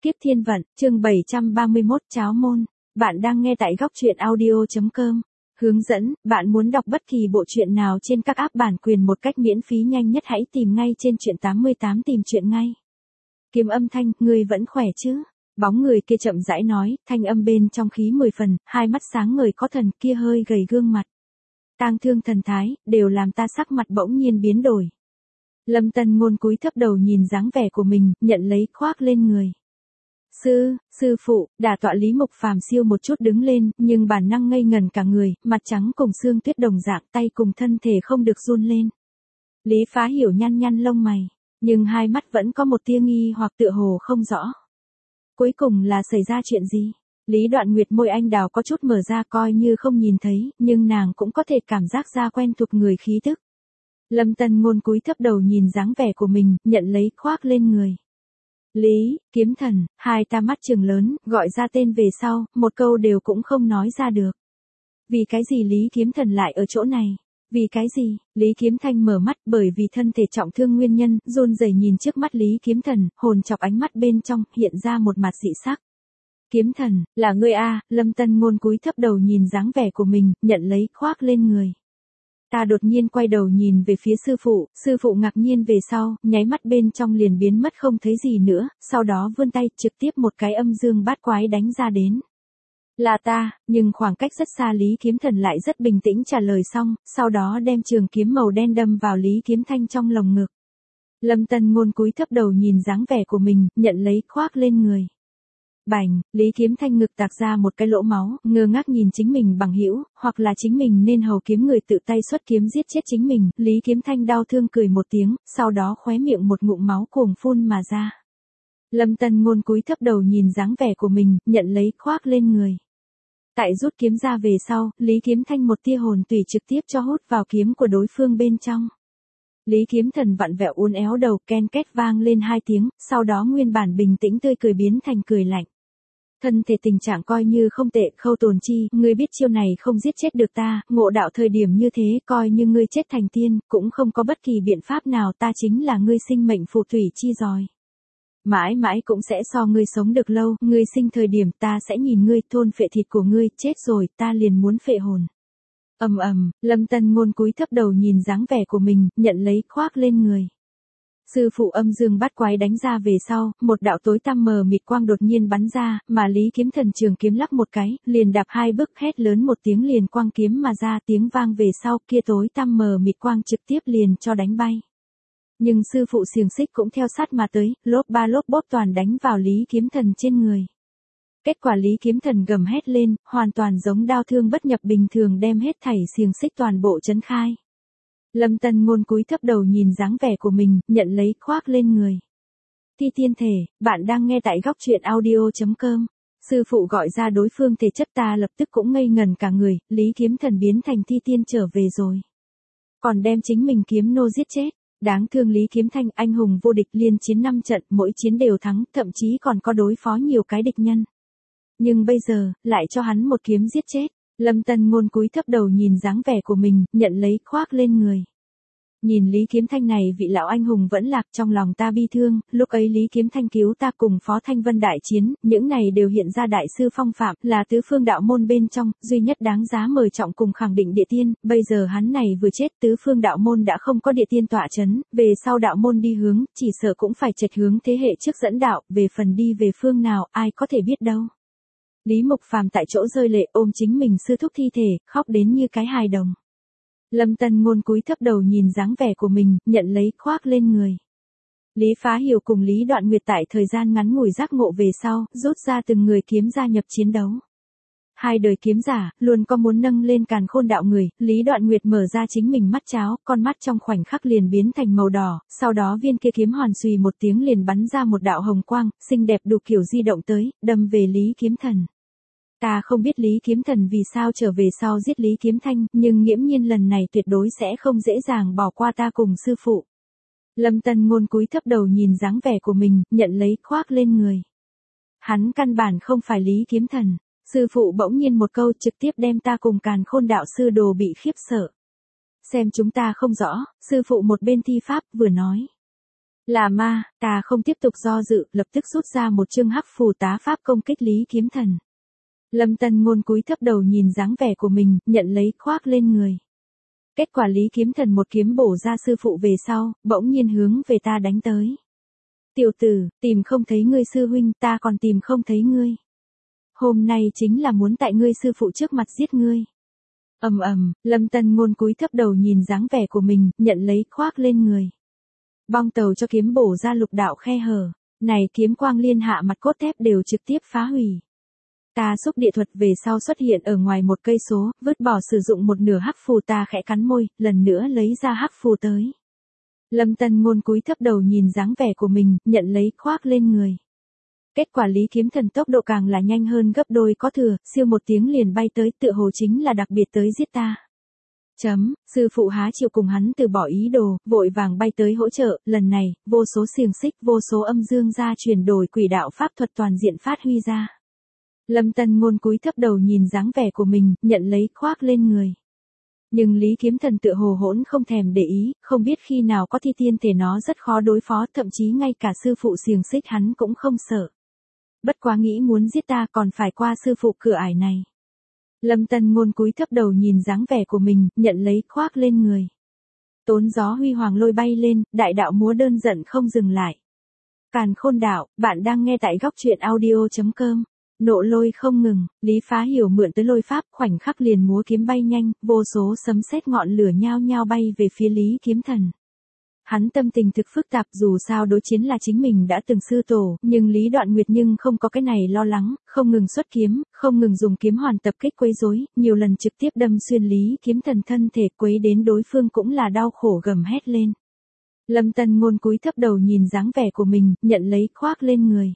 Kiếp thiên vận, chương 731 cháo môn. Bạn đang nghe tại góc truyện audio.com. Hướng dẫn, bạn muốn đọc bất kỳ bộ truyện nào trên các app bản quyền một cách miễn phí nhanh nhất hãy tìm ngay trên truyện 88 tìm truyện ngay. Kiếm âm thanh, ngươi vẫn khỏe chứ? Bóng người kia chậm rãi nói, thanh âm bên trong khí 10 phần, hai mắt sáng ngời có thần, kia hơi gầy gương mặt. Tang thương thần thái, đều làm ta sắc mặt bỗng nhiên biến đổi. Lâm Tân Ngôn cúi thấp đầu nhìn dáng vẻ của mình, nhận lấy khoác lên người. Sư phụ, đả tọa Lý Mục Phàm siêu một chút đứng lên, nhưng bản năng ngây ngần cả người, mặt trắng cùng xương tuyết đồng dạng, tay cùng thân thể không được run lên. Lý Phá Hiểu nhăn nhăn lông mày, nhưng hai mắt vẫn có một tia nghi hoặc tựa hồ không rõ. Cuối cùng là xảy ra chuyện gì? Lý Đoạn Nguyệt môi anh đào có chút mở ra coi như không nhìn thấy, nhưng nàng cũng có thể cảm giác ra quen thuộc người khí tức. Lâm Tân Ngôn cúi thấp đầu nhìn dáng vẻ của mình, nhận lấy khoác lên người. Lý, kiếm thần, hai ta mắt trừng lớn, gọi ra tên về sau, một câu đều cũng không nói ra được. Vì cái gì Lý kiếm thần lại ở chỗ này? Vì cái gì? Lý Kiếm Thanh mở mắt bởi vì thân thể trọng thương nguyên nhân, run rẩy nhìn trước mắt Lý kiếm thần, hồn chọc ánh mắt bên trong, hiện ra một mặt dị sắc. Kiếm thần, là ngươi a? Lâm Tân Ngôn cúi thấp đầu nhìn dáng vẻ của mình, nhận lấy khoác lên người. Ta đột nhiên quay đầu nhìn về phía sư phụ ngạc nhiên về sau, nháy mắt bên trong liền biến mất không thấy gì nữa, sau đó vươn tay trực tiếp một cái âm dương bát quái đánh ra đến. Là ta, nhưng khoảng cách rất xa Lý Kiếm Thần lại rất bình tĩnh trả lời xong, sau đó đem trường kiếm màu đen đâm vào Lý Kiếm Thanh trong lồng ngực. Lâm Tân Ngôn cúi thấp đầu nhìn dáng vẻ của mình, nhận lấy khoác lên người. Bành, Lý Kiếm Thanh ngực tạc ra một cái lỗ máu, ngơ ngác nhìn chính mình bằng hữu, hoặc là chính mình nên hầu kiếm người tự tay xuất kiếm giết chết chính mình, Lý Kiếm Thanh đau thương cười một tiếng, sau đó khóe miệng một ngụm máu cuồng phun mà ra. Lâm Tân Ngôn cúi thấp đầu nhìn dáng vẻ của mình, nhận lấy khoác lên người. Tại rút kiếm ra về sau, Lý Kiếm Thanh một tia hồn tùy trực tiếp cho hút vào kiếm của đối phương bên trong. Lý Kiếm Thần vặn vẹo uốn éo đầu, ken két vang lên hai tiếng, sau đó nguyên bản bình tĩnh tươi cười biến thành cười lạnh. Thân thể tình trạng coi như không tệ, Khâu Tồn Chi, ngươi biết chiêu này không giết chết được ta, ngộ đạo thời điểm như thế, coi như ngươi chết thành tiên, cũng không có bất kỳ biện pháp nào, ta chính là ngươi sinh mệnh phù thủy chi giỏi. Mãi mãi cũng sẽ so ngươi sống được lâu, ngươi sinh thời điểm ta sẽ nhìn ngươi thôn phệ thịt của ngươi, chết rồi, ta liền muốn phệ hồn. Lâm Tân Ngôn cúi thấp đầu nhìn dáng vẻ của mình, nhận lấy khoác lên người. Sư phụ âm dương bát quái đánh ra về sau, một đạo tối tăm mờ mịt quang đột nhiên bắn ra, mà Lý Kiếm Thần trường kiếm lắc một cái, liền đạp hai bước hét lớn một tiếng liền quang kiếm mà ra, tiếng vang về sau, kia tối tăm mờ mịt quang trực tiếp liền cho đánh bay. Nhưng sư phụ xiềng xích cũng theo sát mà tới, lốp ba lốp bốp toàn đánh vào Lý Kiếm Thần trên người. Kết quả Lý Kiếm Thần gầm hét lên, hoàn toàn giống đao thương bất nhập bình thường đem hết thảy xiềng xích toàn bộ chấn khai. Lâm Tân Ngôn cúi thấp đầu nhìn dáng vẻ của mình, nhận lấy khoác lên người. Thi tiên thể, bạn đang nghe tại góc truyện audio.com. Sư phụ gọi ra đối phương thể chất ta lập tức cũng ngây ngần cả người, Lý Kiếm Thần biến thành thi tiên trở về rồi. Còn đem chính mình kiếm nô giết chết. Đáng thương Lý Kiếm Thanh anh hùng vô địch liên chiến 5 trận, mỗi chiến đều thắng, thậm chí còn có đối phó nhiều cái địch nhân. Nhưng bây giờ, lại cho hắn một kiếm giết chết. Lâm Tân Ngôn cúi thấp đầu nhìn dáng vẻ của mình, nhận lấy khoác lên người. Nhìn Lý Kiếm Thanh này vị lão anh hùng vẫn lạc, trong lòng ta bi thương, lúc ấy Lý Kiếm Thanh cứu ta cùng Phó Thanh Vân đại chiến, những này đều hiện ra đại sư phong phạm, là tứ phương đạo môn bên trong, duy nhất đáng giá mời trọng cùng khẳng định địa tiên, bây giờ hắn này vừa chết, tứ phương đạo môn đã không có địa tiên tọa chấn, về sau đạo môn đi hướng, chỉ sợ cũng phải chệch hướng thế hệ trước dẫn đạo, về phần đi về phương nào, ai có thể biết đâu. Lý Mục Phàm tại chỗ rơi lệ ôm chính mình sư thúc thi thể, khóc đến như cái hài đồng. Lâm Tân Ngôn cúi thấp đầu nhìn dáng vẻ của mình, nhận lấy khoác lên người. Lý Phá Hiểu cùng Lý Đoạn Nguyệt tại thời gian ngắn ngủi giác ngộ về sau, rút ra từng người kiếm gia nhập chiến đấu. Hai đời kiếm giả, luôn có muốn nâng lên càn khôn đạo người, Lý Đoạn Nguyệt mở ra chính mình mắt cháo, con mắt trong khoảnh khắc liền biến thành màu đỏ, sau đó viên kia kiếm hoàn xùy một tiếng liền bắn ra một đạo hồng quang, xinh đẹp đủ kiểu di động tới, đâm về Lý Kiếm Thần. Ta không biết Lý Kiếm Thần vì sao trở về sau giết Lý Kiếm Thanh, nhưng nghiễm nhiên lần này tuyệt đối sẽ không dễ dàng bỏ qua ta cùng sư phụ. Lâm Tân Ngôn cúi thấp đầu nhìn dáng vẻ của mình, nhận lấy khoác lên người. Hắn căn bản không phải Lý Kiếm Thần. Sư phụ bỗng nhiên một câu trực tiếp đem ta cùng Càn Khôn đạo sư đồ bị khiếp sợ. Xem chúng ta không rõ, sư phụ một bên thi pháp vừa nói. Là ma, ta không tiếp tục do dự, lập tức rút ra một chương hắc phù tá pháp công kích Lý Kiếm Thần. Lâm Tân Ngôn cúi thấp đầu nhìn dáng vẻ của mình, nhận lấy khoác lên người. Kết quả Lý Kiếm Thần một kiếm bổ ra sư phụ về sau, bỗng nhiên hướng về ta đánh tới. Tiểu tử, tìm không thấy ngươi sư huynh, ta còn tìm không thấy ngươi. Hôm nay chính là muốn tại ngươi sư phụ trước mặt giết ngươi. Ầm ầm, Lâm Tân Ngôn cúi thấp đầu nhìn dáng vẻ của mình, nhận lấy khoác lên người. Bong tàu cho kiếm bổ ra lục đạo khe hở, này kiếm quang liên hạ mặt cốt thép đều trực tiếp phá hủy. Ta xúc địa thuật về sau xuất hiện ở ngoài một cây số, vứt bỏ sử dụng một nửa hắc phù, ta khẽ cắn môi, lần nữa lấy ra hắc phù tới. Lâm Tân Ngôn cúi thấp đầu nhìn dáng vẻ của mình, nhận lấy khoác lên người. Kết quả Lý Kiếm Thần tốc độ càng là nhanh hơn gấp đôi có thừa, siêu một tiếng liền bay tới, tựa hồ chính là đặc biệt tới giết ta. Sư phụ há chịu cùng hắn từ bỏ ý đồ, vội vàng bay tới hỗ trợ, lần này, vô số xiềng xích, vô số âm dương gia chuyển đổi quỷ đạo pháp thuật toàn diện phát huy ra. Lâm Tân Ngôn cúi thấp đầu nhìn dáng vẻ của mình, nhận lấy khoác lên người. Nhưng Lý Kiếm Thần tựa hồ hỗn không thèm để ý, không biết khi nào có thi tiên thể nó rất khó đối phó, thậm chí ngay cả sư phụ xiềng xích hắn cũng không sợ. Bất quá nghĩ muốn giết ta còn phải qua sư phụ cửa ải này. Lâm Tân Ngôn cúi thấp đầu nhìn dáng vẻ của mình, nhận lấy khoác lên người. Tốn gió huy hoàng lôi bay lên, đại đạo múa đơn giận không dừng lại. Càn Khôn đạo, bạn đang nghe tại góc truyện audio.com. Nộ lôi không ngừng, Lý Phá Hiểu mượn tới lôi pháp, khoảnh khắc liền múa kiếm bay nhanh, vô số sấm sét ngọn lửa nhao nhao bay về phía Lý Kiếm Thần. Hắn tâm tình thực phức tạp, dù sao đối chiến là chính mình đã từng sư tổ, nhưng Lý Đoạn Nguyệt nhưng không có cái này lo lắng, không ngừng xuất kiếm, không ngừng dùng kiếm hoàn tập kích quấy rối, nhiều lần trực tiếp đâm xuyên Lý Kiếm Thần thân thể, quấy đến đối phương cũng là đau khổ gầm hét lên. Lâm Tân Ngôn cúi thấp đầu nhìn dáng vẻ của mình, nhận lấy khoác lên người.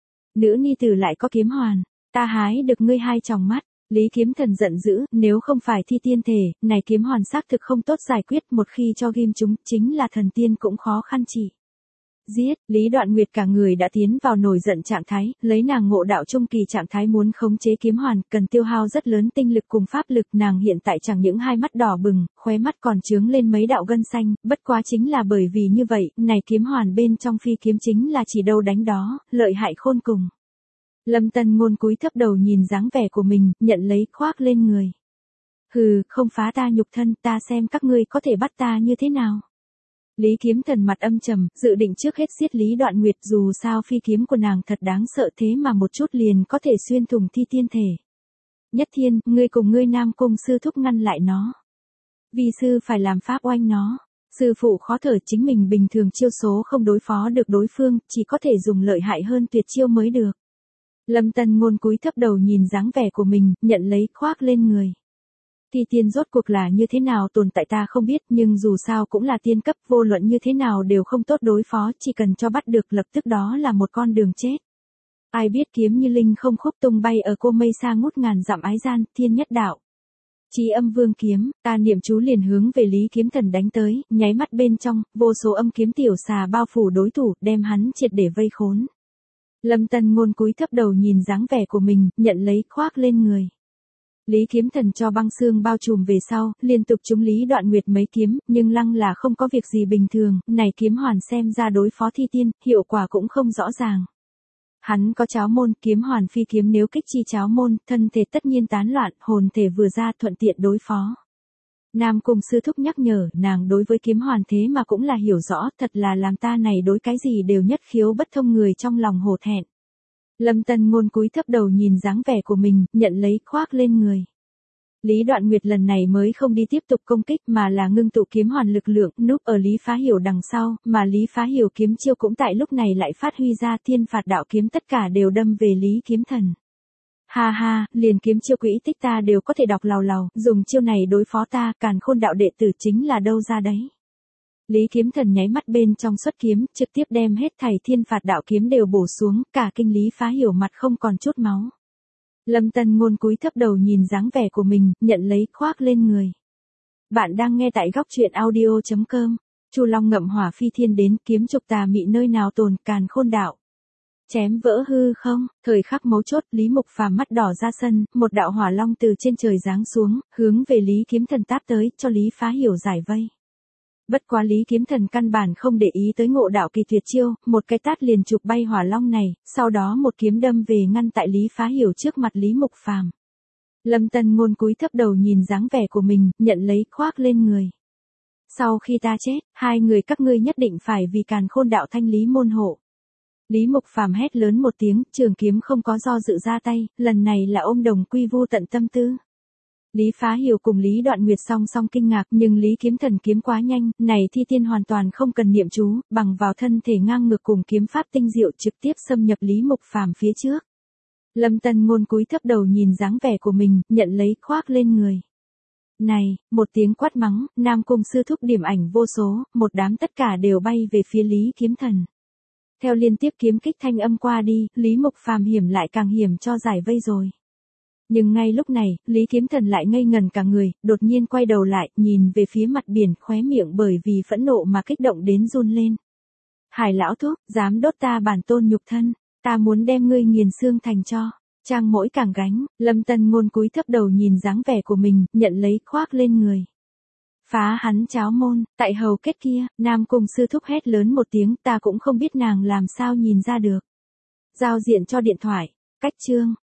Nữ ni tử lại có kiếm hoàn, ta hái được ngươi hai tròng mắt. Lý Kiếm Thần giận dữ, nếu không phải thi tiên thể, này kiếm hoàn xác thực không tốt giải quyết, một khi cho ghim chúng, chính là thần tiên cũng khó khăn trị. Giết, Lý Đoạn Nguyệt cả người đã tiến vào nổi giận trạng thái, lấy nàng ngộ đạo trung kỳ trạng thái muốn khống chế kiếm hoàn, cần tiêu hao rất lớn tinh lực cùng pháp lực, nàng hiện tại chẳng những hai mắt đỏ bừng, khóe mắt còn chướng lên mấy đạo gân xanh, bất quá chính là bởi vì như vậy, này kiếm hoàn bên trong phi kiếm chính là chỉ đâu đánh đó, lợi hại khôn cùng. Lâm Tân Ngôn cúi thấp đầu nhìn dáng vẻ của mình, nhận lấy khoác lên người. Hừ, không phá ta nhục thân, ta xem các ngươi có thể bắt ta như thế nào. Lý Kiếm Thần mặt âm trầm, dự định trước hết giết Lý Đoạn Nguyệt, dù sao phi kiếm của nàng thật đáng sợ, thế mà một chút liền có thể xuyên thủng thi tiên thể. Nhất Thiên, ngươi cùng ngươi Nam Cung sư thúc ngăn lại nó. Vi sư phải làm pháp oanh nó. Sư phụ khó thở, chính mình bình thường chiêu số không đối phó được đối phương, chỉ có thể dùng lợi hại hơn tuyệt chiêu mới được. Lâm Tân Ngôn cúi thấp đầu nhìn dáng vẻ của mình, nhận lấy khoác lên người. Thi tiên rốt cuộc là như thế nào tồn tại ta không biết, nhưng dù sao cũng là tiên cấp, vô luận như thế nào đều không tốt đối phó, chỉ cần cho bắt được lập tức đó là một con đường chết. Ai biết kiếm như linh không khúc tung bay ở cô mây xa ngút ngàn dặm ái gian, thiên nhất đạo. Chí âm vương kiếm, ta niệm chú liền hướng về Lý Kiếm Thần đánh tới, nháy mắt bên trong, vô số âm kiếm tiểu xà bao phủ đối thủ, đem hắn triệt để vây khốn. Lâm Tân Ngôn cúi thấp đầu nhìn dáng vẻ của mình, nhận lấy khoác lên người. Lý Kiếm Thần cho băng xương bao trùm về sau, liên tục trúng Lý Đoạn Nguyệt mấy kiếm, nhưng lăng là không có việc gì bình thường, này kiếm hoàn xem ra đối phó thi tiên, hiệu quả cũng không rõ ràng. Hắn có cháo môn, kiếm hoàn phi kiếm nếu kích chi cháo môn, thân thể tất nhiên tán loạn, hồn thể vừa ra thuận tiện đối phó. Nam Cung sư thúc nhắc nhở, nàng đối với kiếm hoàn thế mà cũng là hiểu rõ, thật là làm ta này đối cái gì đều nhất khiếu bất thông, người trong lòng hổ thẹn. Lâm Tân Ngôn cúi thấp đầu nhìn dáng vẻ của mình, nhận lấy khoác lên người. Lý Đoạn Nguyệt lần này mới không đi tiếp tục công kích mà là ngưng tụ kiếm hoàn lực lượng, núp ở Lý Phá Hiểu đằng sau, mà Lý Phá Hiểu kiếm chiêu cũng tại lúc này lại phát huy ra, thiên phạt đạo kiếm tất cả đều đâm về Lý Kiếm Thần. Ha ha, liền kiếm chiêu quỹ tích ta đều có thể đọc làu làu, dùng chiêu này đối phó ta, Càn Khôn đạo đệ tử chính là đâu ra đấy. Lý Kiếm Thần nháy mắt bên trong xuất kiếm, trực tiếp đem hết thảy thiên phạt đạo kiếm đều bổ xuống, cả kinh Lý Phá Hiểu mặt không còn chút máu. Lâm Tân Ngôn cúi thấp đầu nhìn dáng vẻ của mình, nhận lấy khoác lên người. Bạn đang nghe tại góc truyện audio.com. Chu Long ngậm hỏa phi thiên đến, kiếm trục tà mị nơi nào tồn, Càn Khôn đạo. Chém vỡ hư không, thời khắc mấu chốt, Lý Mục Phàm mắt đỏ ra sân, một đạo hỏa long từ trên trời giáng xuống, hướng về Lý Kiếm Thần táp tới, cho Lý Phá Hiểu giải vây. Bất quá Lý Kiếm Thần căn bản không để ý tới Ngộ Đạo Kỳ tuyệt chiêu, một cái tát liền chụp bay hỏa long này, sau đó một kiếm đâm về ngăn tại Lý Phá Hiểu trước mặt Lý Mục Phàm. Lâm Tân Ngôn cúi thấp đầu nhìn dáng vẻ của mình, nhận lấy khoác lên người. Sau khi ta chết, hai người các ngươi nhất định phải vì Càn Khôn đạo thanh lý môn hộ. Lý Mục Phàm hét lớn một tiếng, trường kiếm không có do dự ra tay, lần này là ôm đồng quy vu tận tâm tư. Lý Phá Hiểu cùng Lý Đoạn Nguyệt song song kinh ngạc, nhưng Lý Kiếm Thần kiếm quá nhanh, này thi tiên hoàn toàn không cần niệm chú, bằng vào thân thể ngang ngược cùng kiếm pháp tinh diệu trực tiếp xâm nhập Lý Mục Phàm phía trước. Lâm Tân Ngôn cúi thấp đầu nhìn dáng vẻ của mình, nhận lấy khoác lên người. Này, một tiếng quát mắng, Nam Cung sư thúc điểm ảnh vô số, một đám tất cả đều bay về phía Lý Kiếm Thần. Theo liên tiếp kiếm kích thanh âm qua đi, Lý Mục Phàm hiểm lại càng hiểm cho giải vây rồi. Nhưng ngay lúc này, Lý Kiếm Thần lại ngây ngần cả người, đột nhiên quay đầu lại, nhìn về phía mặt biển, khóe miệng bởi vì phẫn nộ mà kích động đến run lên. Hải lão thúc, dám đốt ta bản tôn nhục thân, ta muốn đem ngươi nghiền xương thành cho. Trang mỗi càng gánh, Lâm Tân Ngôn cúi thấp đầu nhìn dáng vẻ của mình, nhận lấy khoác lên người. Phá hắn cháo môn, tại hầu kết kia, Nam Cung sư thúc hét lớn một tiếng, ta cũng không biết nàng làm sao nhìn ra được. Giao diện cho điện thoại, cách chương.